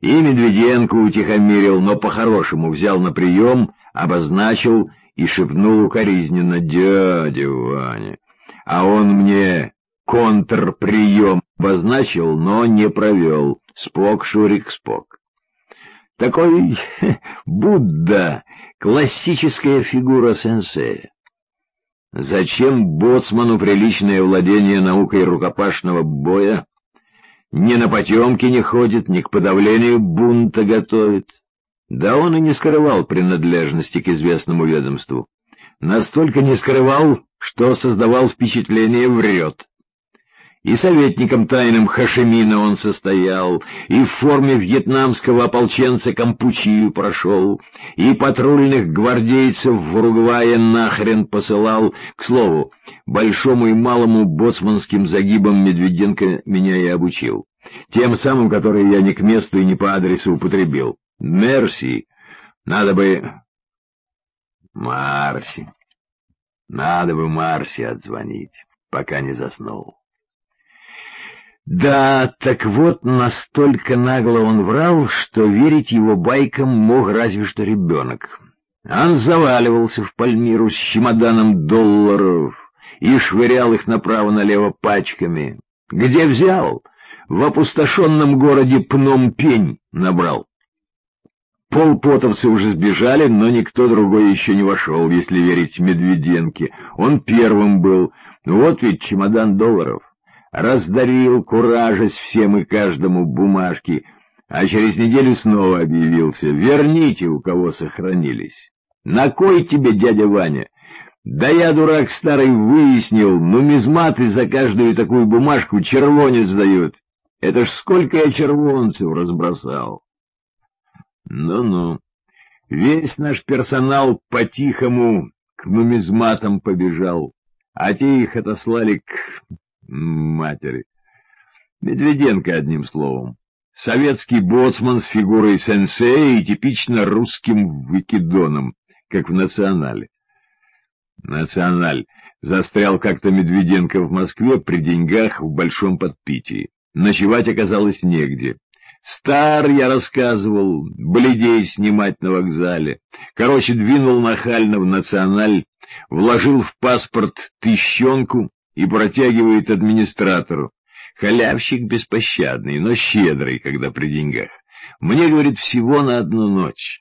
И Медведенко утихомирил, но по-хорошему взял на прием, обозначил и шепнул укоризненно: «Дядя Ваня». А он мне контрприем обозначил, но не провел. Спок, Шурик, спок. Такой Будда, классическая фигура сенсея. Зачем боцману приличное владение наукой рукопашного боя? Ни на потемки не ходит, ни к подавлению бунта готовит. Да он и не скрывал принадлежности к известному ведомству. Настолько не скрывал, что создавал впечатление врет. И советником тайным Хашимина он состоял, и в форме вьетнамского ополченца Кампучию прошел, и патрульных гвардейцев в Уругвае нахрен посылал. К слову, большому и малому боцманским загибам Медведенко меня и обучил. Тем самым, которые я не к месту и не по адресу употребил. Мерси. Надо бы Марси отзвонить, пока не заснул. Да, так вот, настолько нагло он врал, что верить его байкам мог разве что ребенок. Он заваливался в Пальмиру с чемоданом долларов и швырял их направо-налево пачками. Где взял? В опустошенном городе Пном-Пень набрал. Полпотовцы уже сбежали, но никто другой еще не вошел, если верить Медведенке. Он первым был. Вот ведь чемодан долларов. Раздарил, куражась всем и каждому бумажки, а через неделю снова объявился: «Верните, у кого сохранились». «На кой тебе, дядя Ваня?» «Да я, дурак старый, выяснил, нумизматы за каждую такую бумажку червонец дают. Это ж сколько я червонцев разбросал». Ну-ну, весь наш персонал по-тихому к нумизматам побежал, а те их отослали к матери. Медведенко, одним словом. Советский боцман с фигурой сенсея и типично русским выкидоном, как в «Национале». «Националь» застрял как-то Медведенко в Москве при деньгах в большом подпитии. Ночевать оказалось негде. Стар, я рассказывал, бледей снимать на вокзале. Короче, двинул нахально в «Националь», вложил в паспорт тыщенку и протягивает администратору. Халявщик беспощадный, но щедрый, когда при деньгах. Мне, говорит, всего на одну ночь.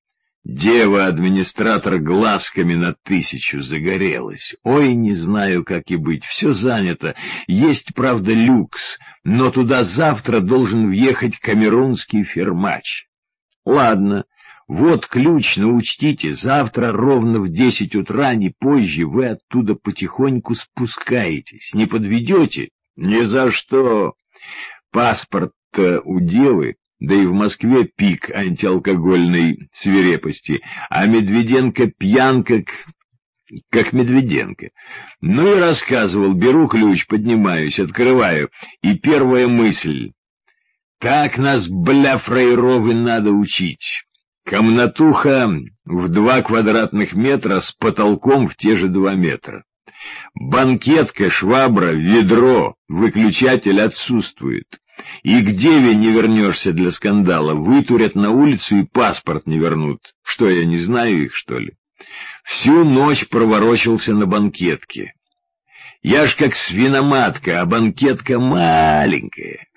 Дева-администратор глазками на 1000 загорелась. Ой, не знаю, как и быть, все занято. Есть, правда, люкс, но туда завтра должен въехать камерунский фермач. Ладно, вот ключ, но учтите, завтра ровно в 10 утра, не позже, вы оттуда потихоньку спускаетесь. Не подведете? Ни за что. Паспорт-то у девы. Да и в Москве пик антиалкогольной свирепости, а Медведенко пьянка, как Медведенко. Ну и рассказывал: беру ключ, поднимаюсь, открываю, и первая мысль: так нас, бля, фраеровы, надо учить. Комнатуха в 2 квадратных метра с потолком в те же 2 метра. Банкетка, швабра, ведро, выключатель отсутствует. И к деве не вернешься для скандала, вытурят на улицу и паспорт не вернут. Что, я не знаю их, что ли? Всю ночь проворочился на банкетке. Я ж как свиноматка, а банкетка маленькая.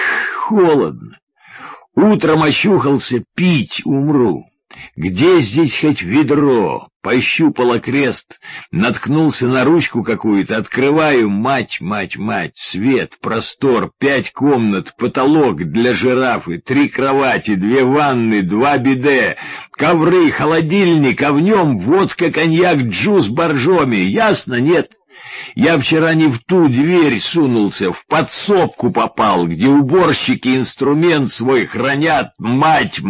Холодно. Утром очухался: пить умру. Где здесь хоть ведро? Пощупал окрест, наткнулся на ручку какую-то, открываю: мать, свет, простор, 5 комнат, потолок для жирафы, 3 кровати, 2 ванны, 2 биде, ковры, холодильник, а в нем водка, коньяк, джус боржоми. Ясно, нет? Я вчера не в ту дверь сунулся, в подсобку попал, где уборщики инструмент свой хранят. Мать!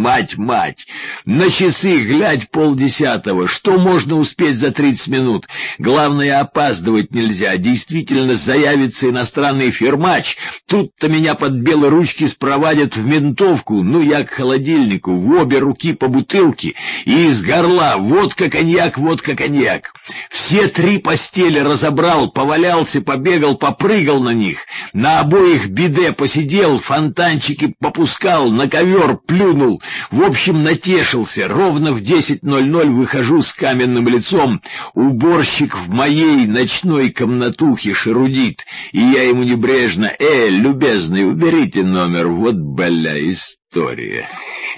На часы глядь 9:30. Что можно успеть за 30 минут? Главное, опаздывать нельзя. Действительно заявится иностранный фермач. Тут-то меня под белые ручки спровадят в ментовку. Ну, я к холодильнику, в обе руки по бутылке, и из горла водка, коньяк. Все 3 постели разобрал встал, повалялся, побегал, попрыгал на них, на обоих биде посидел, фонтанчики попускал, на ковер плюнул, в общем, натешился. Ровно в 10:00 выхожу с каменным лицом, уборщик в моей ночной комнатухе шарудит, и я ему небрежно: любезный, уберите номер, вот история.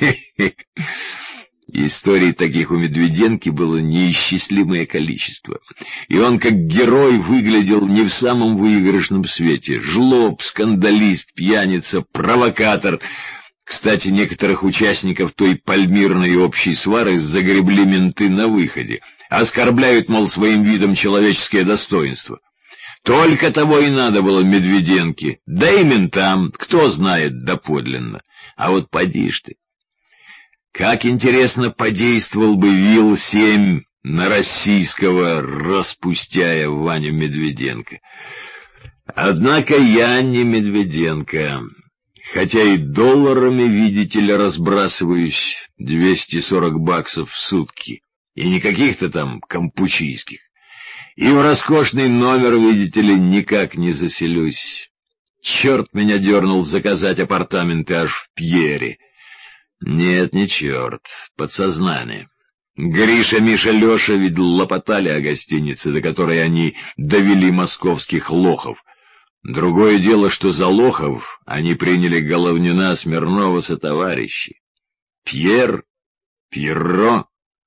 Историй таких у Медведенки было неисчислимое количество, и он как герой выглядел не в самом выигрышном свете. Жлоб, скандалист, пьяница, провокатор. Кстати, некоторых участников той пальмирной общей свары загребли менты на выходе. Оскорбляют, мол, своим видом человеческое достоинство. Только того и надо было Медведенке, да и ментам, кто знает доподлинно. А вот поди ж ты. Как интересно подействовал бы Вил-7 на российского распустяя Ваню Медведенко. Однако я не Медведенко, хотя и долларами, видите ли, разбрасываюсь, $240 в сутки, и не каких-то там кампучийских, и в роскошный номер, видите ли, никак не заселюсь. Черт меня дернул заказать апартаменты аж в Пьере. Нет, не черт, подсознание. Гриша, Миша, Леша ведь лопотали о гостинице, до которой они довели московских лохов. Другое дело, что за лохов они приняли Головнина, Смирнова сотоварищи. Пьер, Пьеро.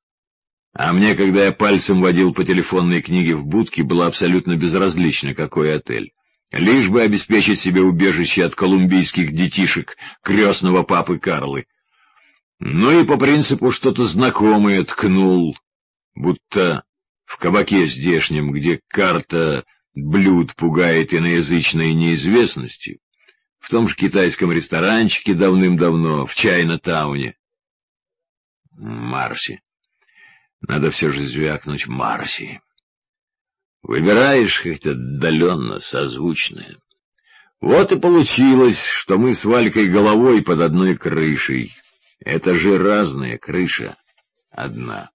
А мне, когда я пальцем водил по телефонной книге в будке, было абсолютно безразлично, какой отель. Лишь бы обеспечить себе убежище от колумбийских детишек крестного папы Карлы. Ну и по принципу что-то знакомое ткнул, будто в кабаке здешнем, где карта блюд пугает иноязычной неизвестностью, в том же китайском ресторанчике давным-давно, в Чайна-тауне. Марси. Надо все же звякнуть Марси. Выбираешь хоть отдаленно созвучное. Вот и получилось, что мы с Валькой головой под одной крышей. Это же разная крыша, одна.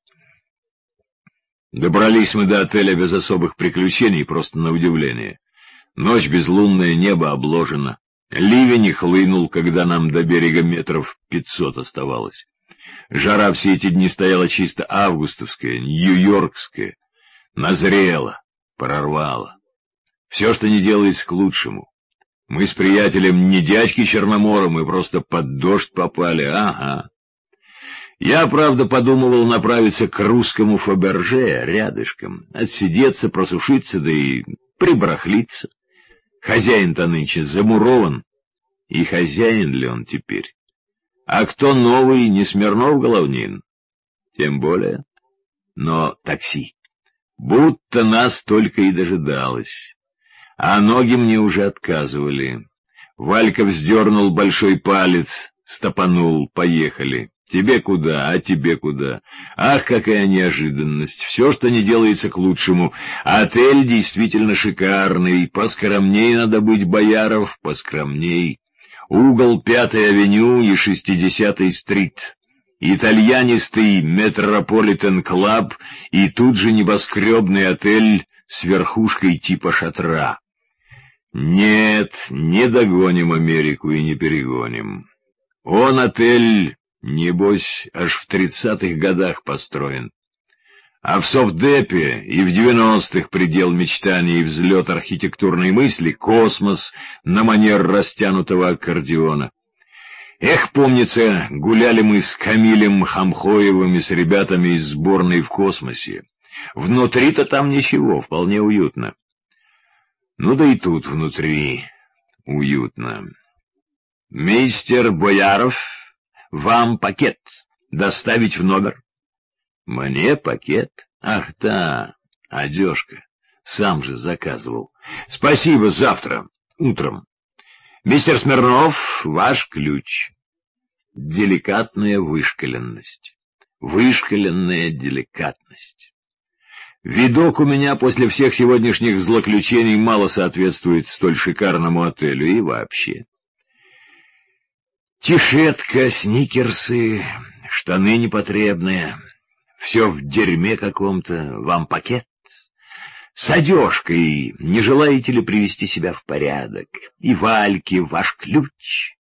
Добрались мы до отеля без особых приключений, просто на удивление. Ночь безлунная, небо обложено. Ливень хлынул, когда нам до берега метров 500 оставалось. Жара все эти дни стояла чисто августовская, нью-йоркская. Назрела, прорвала. Все, что не делается, к лучшему. Мы с приятелем не дядьки Черномора, мы просто под дождь попали, ага. Я, правда, подумывал направиться к русскому Фаберже, рядышком, отсидеться, просушиться, да и прибарахлиться. Хозяин-то нынче замурован, и хозяин ли он теперь? А кто новый, не Смирнов Головнин? Тем более. Но такси. Будто нас только и дожидалось. А ноги мне уже отказывали. Валька вздернул большой палец, стопанул, поехали. Тебе куда, а тебе куда? Ах, какая неожиданность! Все, что не делается, к лучшему. Отель действительно шикарный, поскромней надо быть, Бояров, поскромней. Угол 5-й авеню и 60-й стрит. Итальянистый Метрополитен Клаб и тут же небоскребный отель с верхушкой типа шатра. Нет, не догоним Америку и не перегоним. Он, отель, небось, аж в 30-х годах построен. А в Совдепе и в 90-х предел мечтаний и взлет архитектурной мысли — космос на манер растянутого аккордеона. Эх, помнится, гуляли мы с Камилем Хамхоевым и с ребятами из сборной в космосе. Внутри-то там ничего, вполне уютно. Ну да и тут внутри уютно. Мистер Бояров, вам пакет доставить в номер? Мне пакет? Ах да, одежка. Сам же заказывал. Спасибо, завтра, утром. Мистер Смирнов, ваш ключ. Деликатная вышкаленность. Вышкаленная деликатность. Видок у меня после всех сегодняшних злоключений мало соответствует столь шикарному отелю и вообще. Тишетка, сникерсы, штаны непотребные, все в дерьме каком-то. Вам пакет? с одежкой не желаете ли привести себя в порядок? И Вальке ваш ключ.